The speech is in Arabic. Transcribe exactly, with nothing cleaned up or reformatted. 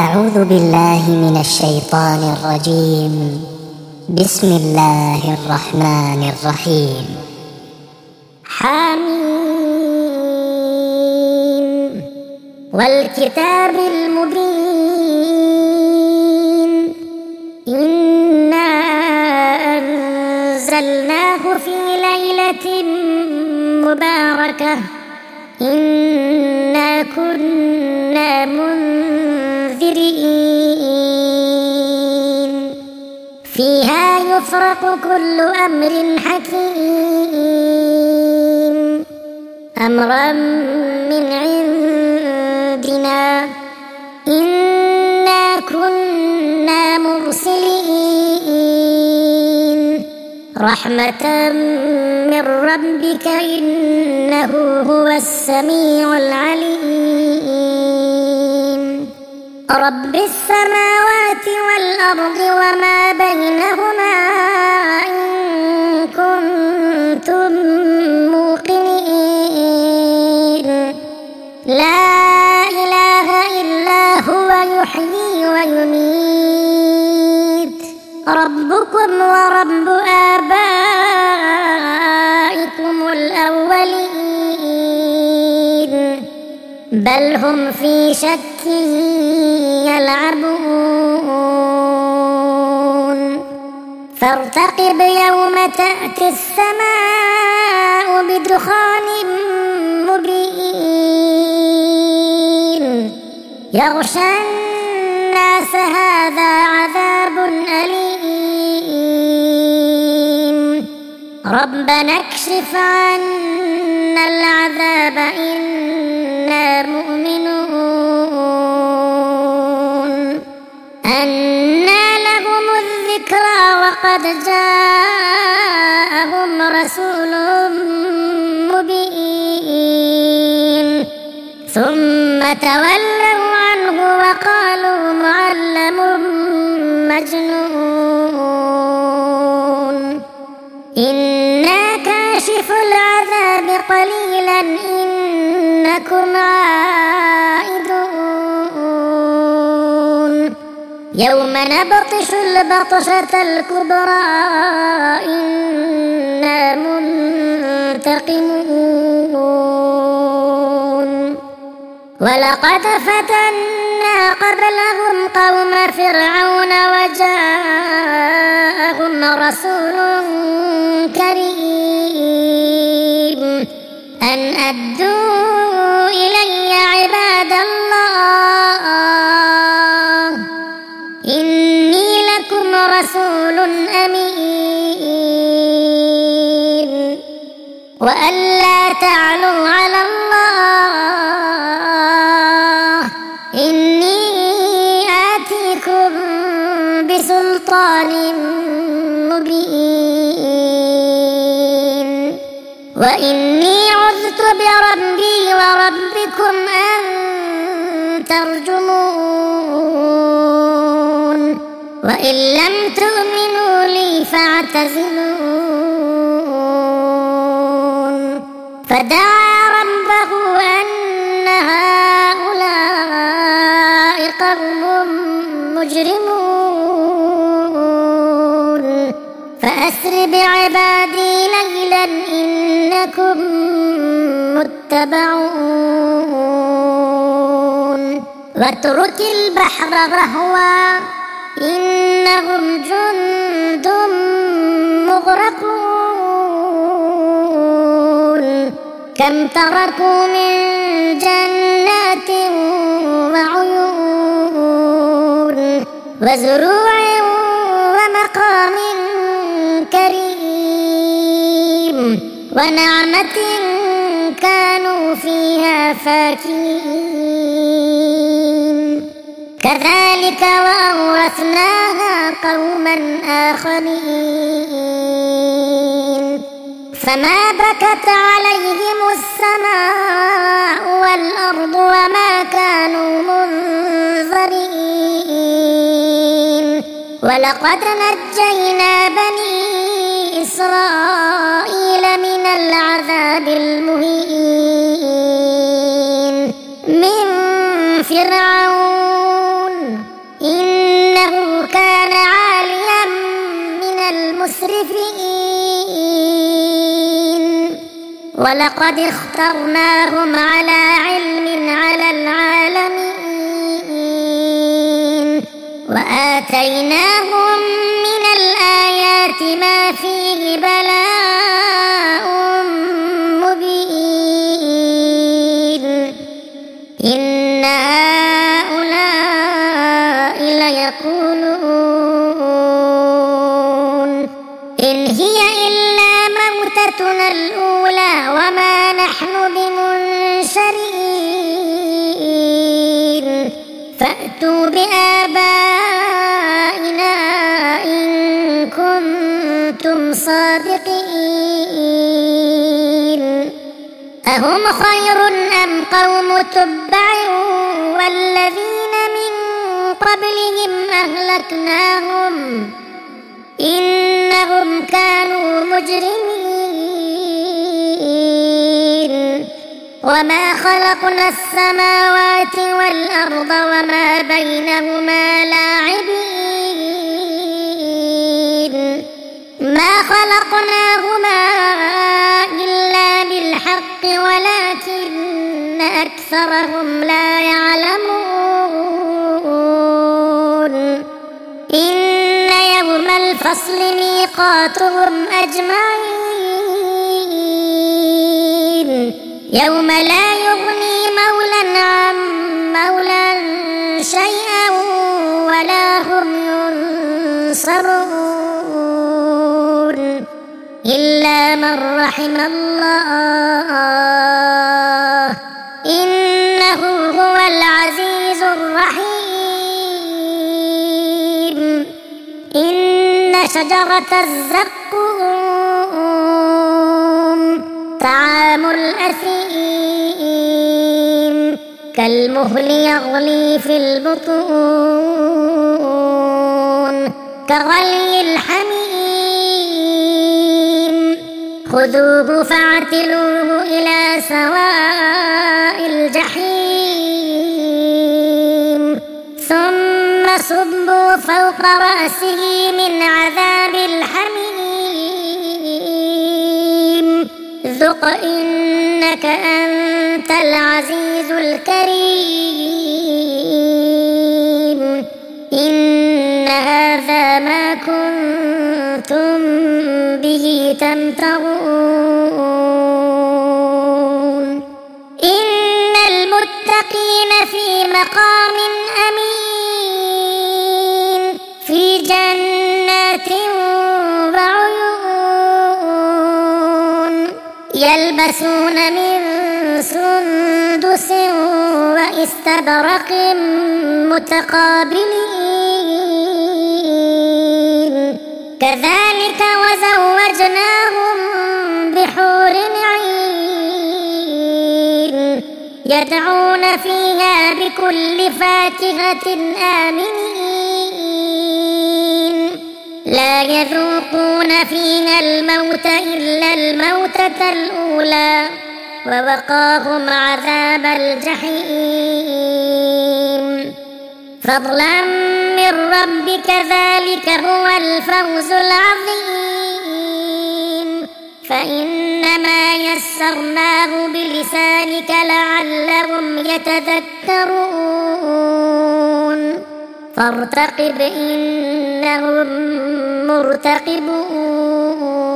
أعوذ بالله من الشيطان الرجيم. بسم الله الرحمن الرحيم. حميم والكتاب المبين إنا أنزلناه في ليلة مباركة إنا كنا منذرين فيها يفرق كل أمر حكيم أمرا من عندنا إنا كنا مرسلين رحمة من ربك إنه هو السميع العليم رب السماوات والأرض وما بينهما إن كنتم موقنين لا إله إلا هو يحيي ويميت ربكم ورب آبائكم الأولين بل هم في شك يلعبون فارتقب يوم تأتي السماء بدخان مبين يغشى الناس هذا عذاب أليم ربنا اكشف عنا العذاب إنا مؤمنون أنى لهم الذكرى وقد جاءهم رسول مبين ثم تولوا عنه وقالوا معلم مجنون إنا كاشف العذاب قليلا إنكم عائدون يوم نبطش البطشة الكبرى إنا منتقمون ولقد فتنا قبلهم قوم فرعون وجاءهم رسول كريم أن أدوا إلي عباد الله إني لكم رسول أمين وأن لا تعلوا على الله إني آتيكم بسلطان مبين وإني عذت بربي وربكم أن ترجمون وإن لم تؤمنوا لي فاعتزلون فدعا ربه أن هؤلاء قوم مجرمون فأسر بعبادي ليلا إنكم متبعون واترك البحر رهوا إنهم جند مغرقون كم تركوا من جنات وعيون وزروع ومقام كريم ونعمة كانوا فيها فاكهين كذلك وأورثناها قوما آخرين فما بكت عليهم السماء والأرض وما كانوا منظرين ولقد نجينا بني إسرائيل من العذاب المهين من فرعون ولقد اخترناهم على علم على العالمين وآتيناهم من الآيات ما فيه بلاء مبين إن هؤلاء ليقولون إن هي إلا موتتنا الأولى وما نحن بمنشرين فأتوا بآبائنا إن كنتم صادقين أهم خير أم قوم تبع والذين من قبلهم أهلكناهم إنهم كانوا مجرمين وما خلقنا السماوات والأرض وما بينهما لاعبين ما خلقناهما إلا بالحق ولكن أكثرهم لا يعلمون إن يوم الفصل ميقاتهم أجمعين يوم لا يغني مولى عن مولى شيئا ولا هم ينصرون إلا من رحم الله إنه هو العزيز الرحيم إن شجرة الزقوم طعام الأثيم كالمهل يغلي في البطون كغلي الحميم خذوه فاعتلوه إلى سواء الجحيم ثم صبوا فوق رأسه من عذاب الحميم ذق إنك أنت العزيز الكريم إن هذا ما كنتم به تمترون إن المتقين في مقام أمين في جنات وعيون يلبسون من سندس وإستبرق متقابلين كذلك وزوجناهم بحور عين يدعون فيها بكل فاكهة آمنين لا يذوقون فيها الموت إلا الموتة الأولى ووقاهم عذاب الجحيم فضلا من ربك ذلك هو الفوز العظيم فإنما يسرناه بلسانك لعلهم يتذكرون فارتقب إنهم مرتقبون